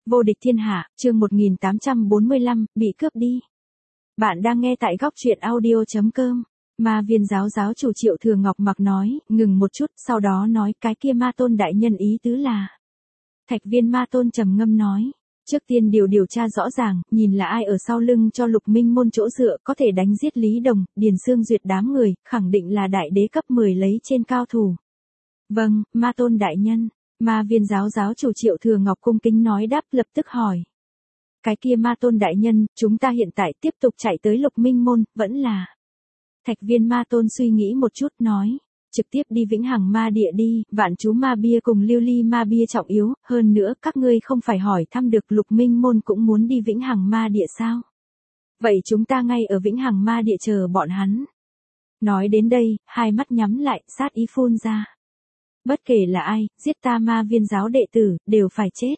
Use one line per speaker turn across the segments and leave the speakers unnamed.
Vô địch thiên hạ, chương 1845, bị cướp đi. Bạn đang nghe tại góc truyện audio.com. Ma viên giáo giáo chủ Triệu Thừa Ngọc mặc nói, ngừng một chút, sau đó nói cái kia ma tôn đại nhân ý tứ là. Thạch viên ma tôn trầm ngâm nói. Trước tiên điều tra rõ ràng, nhìn là ai ở sau lưng cho Lục Minh môn chỗ dựa có thể đánh giết Lý Đồng, Điền Xương Duyệt đám người, khẳng định là đại đế cấp 10 lấy trên cao thủ. Vâng, ma tôn đại nhân. Ma viên giáo giáo chủ Triệu Thừa Ngọc cung kính nói đáp lập tức hỏi. Cái kia ma tôn đại nhân, chúng ta hiện tại tiếp tục chạy tới Lục Minh môn, vẫn là. Thạch viên ma tôn suy nghĩ một chút nói. Trực tiếp đi Vĩnh Hằng ma địa đi, Vạn Chú ma bia cùng Lưu Ly ma bia trọng yếu, hơn nữa các ngươi không phải hỏi thăm được Lục Minh môn cũng muốn đi Vĩnh Hằng ma địa sao? Vậy chúng ta ngay ở Vĩnh Hằng ma địa chờ bọn hắn. Nói đến đây, hai mắt nhắm lại, sát ý phun ra. Bất kể là ai, giết ta ma viên giáo đệ tử, đều phải chết.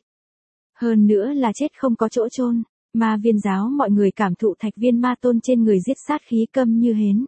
Hơn nữa là chết không có chỗ chôn. Ma viên giáo mọi người cảm thụ thạch viên ma tôn trên người giết sát khí câm như hến.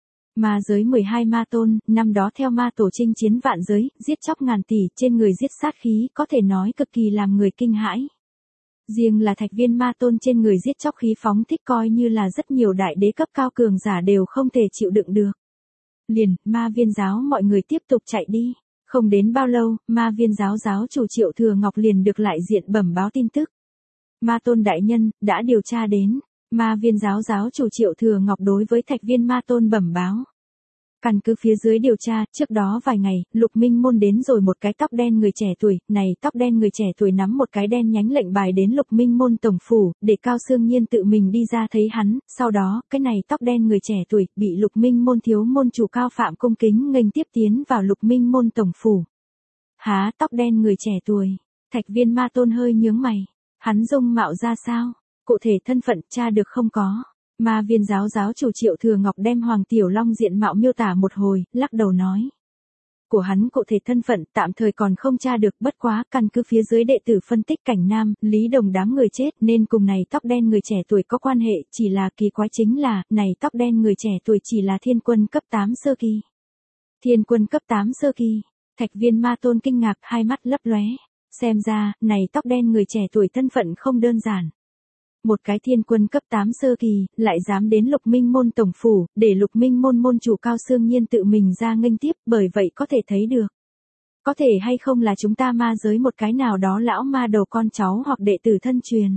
Ma giới 12 ma tôn, năm đó theo ma tổ chinh chiến vạn giới, giết chóc ngàn tỷ, trên người giết sát khí có thể nói cực kỳ làm người kinh hãi. Riêng là thạch viên ma tôn trên người giết chóc khí phóng thích coi như là rất nhiều đại đế cấp cao cường giả đều không thể chịu đựng được. Liền, ma viên giáo mọi người tiếp tục chạy đi. Không đến bao lâu, ma viên giáo giáo chủ Triệu Thừa Ngọc liền được lại diện bẩm báo tin tức. Ma tôn đại nhân, đã điều tra đến. Ma viên giáo giáo chủ Triệu Thừa Ngọc đối với thạch viên ma tôn bẩm báo. Căn cứ phía dưới điều tra, trước đó vài ngày, Lục Minh môn đến rồi một cái tóc đen người trẻ tuổi, này tóc đen người trẻ tuổi nắm một cái đen nhánh lệnh bài đến Lục Minh môn tổng phủ, để Cao Sương Nhiên tự mình đi ra thấy hắn, sau đó, cái này tóc đen người trẻ tuổi, bị Lục Minh môn thiếu môn chủ Cao Phạm cung kính nghênh tiếp tiến vào Lục Minh môn tổng phủ. Há, tóc đen người trẻ tuổi, thạch viên ma tôn hơi nhướng mày, hắn dung mạo ra sao, cụ thể thân phận tra được không có. Ma viên giáo giáo chủ Triệu Thừa Ngọc đem Hoàng Tiểu Long diện mạo miêu tả một hồi, lắc đầu nói. Của hắn cụ thể thân phận tạm thời còn không tra được, bất quá căn cứ phía dưới đệ tử phân tích cảnh nam, Lý Đồng đám người chết nên cùng này tóc đen người trẻ tuổi có quan hệ, chỉ là kỳ quái chính là, này tóc đen người trẻ tuổi chỉ là thiên quân cấp 8 sơ kỳ. Thiên quân cấp 8 sơ kỳ, thạch viên ma tôn kinh ngạc hai mắt lấp lóe, xem ra, này tóc đen người trẻ tuổi thân phận không đơn giản. Một cái thiên quân cấp 8 sơ kỳ, lại dám đến Lục Minh môn tổng phủ, để Lục Minh môn môn chủ Cao Sương Nhiên tự mình ra nghênh tiếp, bởi vậy có thể thấy được. Có thể hay không là chúng ta ma giới một cái nào đó lão ma đầu con cháu hoặc đệ tử thân truyền.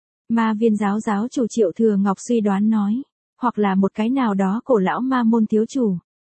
Ma viên giáo giáo chủ Triệu Thừa Ngọc suy đoán nói, hoặc là một cái nào đó cổ lão ma môn thiếu chủ.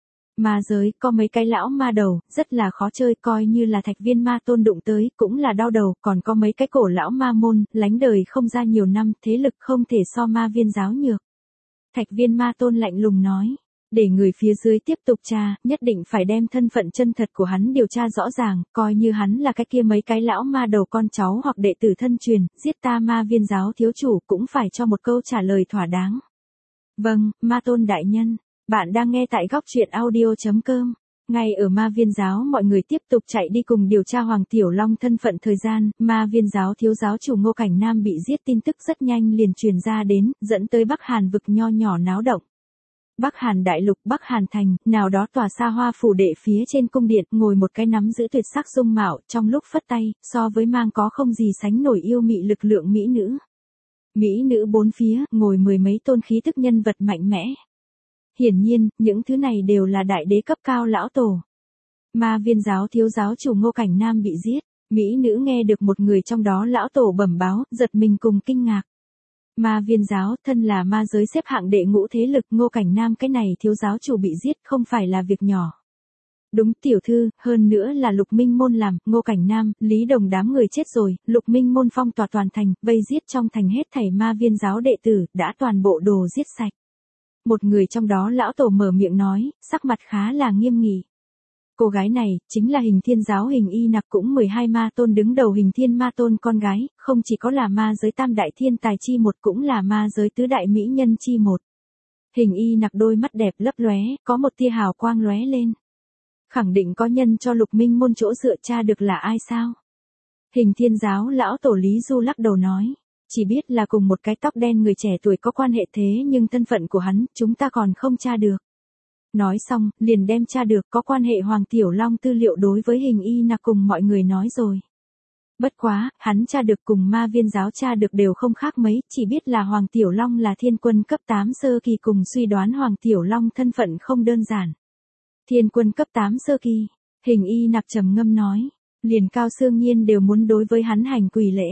Ma giới có mấy cái lão ma đầu, rất là khó chơi, coi như là thạch viên ma tôn đụng tới, cũng là đau đầu, còn có mấy cái cổ lão ma môn, lánh đời không ra nhiều năm, thế lực không thể so ma viên giáo nhược. Thạch viên ma tôn lạnh lùng nói, để người phía dưới tiếp tục tra, nhất định phải đem thân phận chân thật của hắn điều tra rõ ràng, coi như hắn là cái kia mấy cái lão ma đầu con cháu hoặc đệ tử thân truyền, giết ta ma viên giáo thiếu chủ cũng phải cho một câu trả lời thỏa đáng. Vâng, ma tôn đại nhân. Bạn đang nghe tại góc truyện audio.com. Ngay ở ma viên giáo mọi người tiếp tục chạy đi cùng điều tra Hoàng Tiểu Long thân phận thời gian, ma viên giáo thiếu giáo chủ Ngô Cảnh Nam bị giết tin tức rất nhanh liền truyền ra đến, dẫn tới Bắc Hàn vực nho nhỏ náo động. Bắc Hàn đại lục Bắc Hàn thành, nào đó tòa xa hoa phủ đệ phía trên cung điện, ngồi một cái nắm giữ tuyệt sắc dung mạo, trong lúc phất tay, so với mang có không gì sánh nổi yêu mị lực lượng mỹ nữ. Mỹ nữ bốn phía, ngồi mười mấy tôn khí tức nhân vật mạnh mẽ. Hiển nhiên, những thứ này đều là đại đế cấp cao lão tổ. Ma viên giáo thiếu giáo chủ Ngô Cảnh Nam bị giết, mỹ nữ nghe được một người trong đó lão tổ bẩm báo, giật mình cùng kinh ngạc. Ma viên giáo, thân là ma giới xếp hạng đệ ngũ thế lực, Ngô Cảnh Nam cái này thiếu giáo chủ bị giết không phải là việc nhỏ. Đúng tiểu thư, hơn nữa là Lục Minh môn làm, Ngô Cảnh Nam, Lý Đồng đám người chết rồi, Lục Minh môn phong tỏa toàn thành, vây giết trong thành hết thảy ma viên giáo đệ tử, đã toàn bộ đồ giết sạch. Một người trong đó lão tổ mở miệng nói, sắc mặt khá là nghiêm nghị. Cô gái này, chính là Hình Thiên giáo Hình Y Nặc, cũng 12 ma tôn đứng đầu Hình Thiên ma tôn con gái, không chỉ có là ma giới tam đại thiên tài chi một, cũng là ma giới tứ đại mỹ nhân chi một. Hình Y Nặc đôi mắt đẹp lấp lóe, có một tia hào quang lóe lên. Khẳng định có nhân cho Lục Minh môn chỗ dựa, tra được là ai sao? Hình Thiên giáo lão tổ Lý Du lắc đầu nói. Chỉ biết là cùng một cái tóc đen người trẻ tuổi có quan hệ, thế nhưng thân phận của hắn, chúng ta còn không tra được. Nói xong, liền đem tra được có quan hệ Hoàng Tiểu Long tư liệu đối với Hình Y Nặc cùng mọi người nói rồi. Bất quá, hắn tra được cùng ma viên giáo tra được đều không khác mấy, chỉ biết là Hoàng Tiểu Long là thiên quân cấp 8 sơ kỳ cùng suy đoán Hoàng Tiểu Long thân phận không đơn giản. Thiên quân cấp 8 sơ kỳ, Hình Y Nặc trầm ngâm nói, liền Cao Xương Nhiên đều muốn đối với hắn hành quỳ lễ.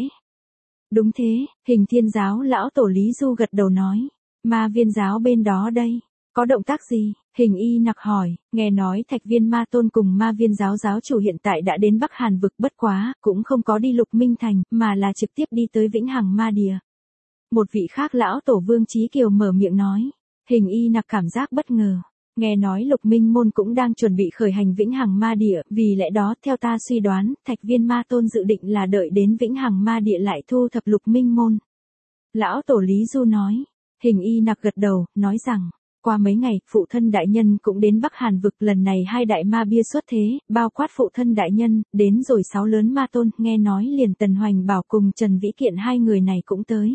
Đúng thế, Hình Thiên giáo lão tổ Lý Du gật đầu nói, ma viên giáo bên đó đây, có động tác gì? Hình Y Nặc hỏi, nghe nói Thạch Viên Ma Tôn cùng ma viên giáo giáo chủ hiện tại đã đến Bắc Hàn vực, bất quá, cũng không có đi Lục Minh Thành, mà là trực tiếp đi tới Vĩnh Hằng Ma Địa. Một vị khác lão tổ Vương Chí Kiều mở miệng nói, Hình Y Nặc cảm giác bất ngờ. Nghe nói Lục Minh Môn cũng đang chuẩn bị khởi hành Vĩnh Hằng Ma Địa, vì lẽ đó theo ta suy đoán, Thạch Viên Ma Tôn dự định là đợi đến Vĩnh Hằng Ma Địa lại thu thập Lục Minh Môn. Lão tổ Lý Du nói, Hình Y Nặc gật đầu, nói rằng, qua mấy ngày, phụ thân đại nhân cũng đến Bắc Hàn vực, lần này hai đại ma bia xuất thế, bao quát phụ thân đại nhân, đến rồi 6 lớn ma tôn, nghe nói liền Tần Hoành Bảo cùng Trần Vĩ Kiện hai người này cũng tới.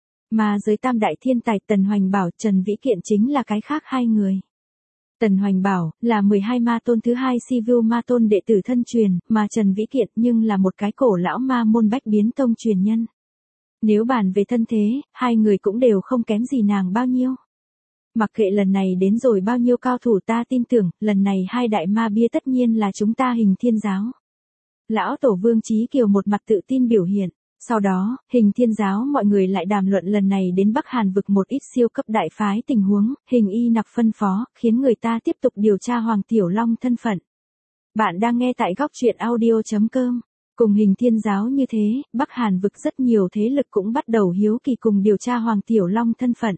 Mà giới tam đại thiên tài Tần Hoành Bảo, Trần Vĩ Kiện chính là cái khác hai người. Tần Hoành Bảo, là 12 ma tôn thứ hai Sivu ma tôn đệ tử thân truyền, mà Trần Vĩ Kiện nhưng là một cái cổ lão ma môn Bách Biến Tông truyền nhân. Nếu bàn về thân thế, hai người cũng đều không kém gì nàng bao nhiêu. Mặc kệ lần này đến rồi bao nhiêu cao thủ, ta tin tưởng, lần này hai đại ma bia tất nhiên là chúng ta Hình Thiên giáo. Lão tổ Vương Chí Kiều một mặt tự tin biểu hiện. Sau đó, Hình Thiên giáo mọi người lại đàm luận lần này đến Bắc Hàn vực một ít siêu cấp đại phái tình huống, Hình Y Nặc phân phó, khiến người ta tiếp tục điều tra Hoàng Tiểu Long thân phận. Bạn đang nghe tại góc truyện audio.com. Cùng Hình Thiên giáo như thế, Bắc Hàn vực rất nhiều thế lực cũng bắt đầu hiếu kỳ cùng điều tra Hoàng Tiểu Long thân phận.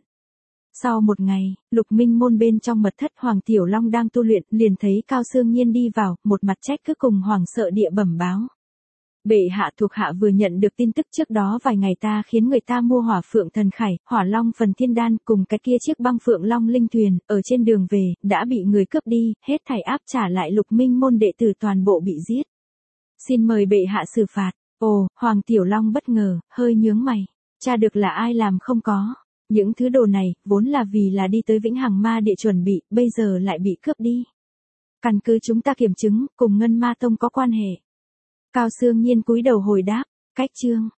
Sau một ngày, Lục Minh Môn bên trong mật thất Hoàng Tiểu Long đang tu luyện, liền thấy Cao Xương Nhiên đi vào, một mặt trách cứ cùng hoảng sợ địa bẩm báo. Bệ hạ, thuộc hạ vừa nhận được tin tức trước đó vài ngày ta khiến người ta mua Hỏa Phượng Thần Khải, Hỏa Long Phần Thiên Đan cùng cái kia chiếc Băng Phượng Long linh thuyền, ở trên đường về, đã bị người cướp đi, hết thảy áp trả lại Lục Minh Môn đệ tử toàn bộ bị giết. Xin mời bệ hạ xử phạt. Ồ, Hoàng Tiểu Long bất ngờ, hơi nhướng mày. Tra được là ai làm không có. Những thứ đồ này, vốn là vì là đi tới Vĩnh Hằng Ma Địa chuẩn bị, bây giờ lại bị cướp đi. Căn cứ chúng ta kiểm chứng, cùng Ngân Ma Tông có quan hệ. Cao Xương Nhiên cúi đầu hồi đáp, cách chương.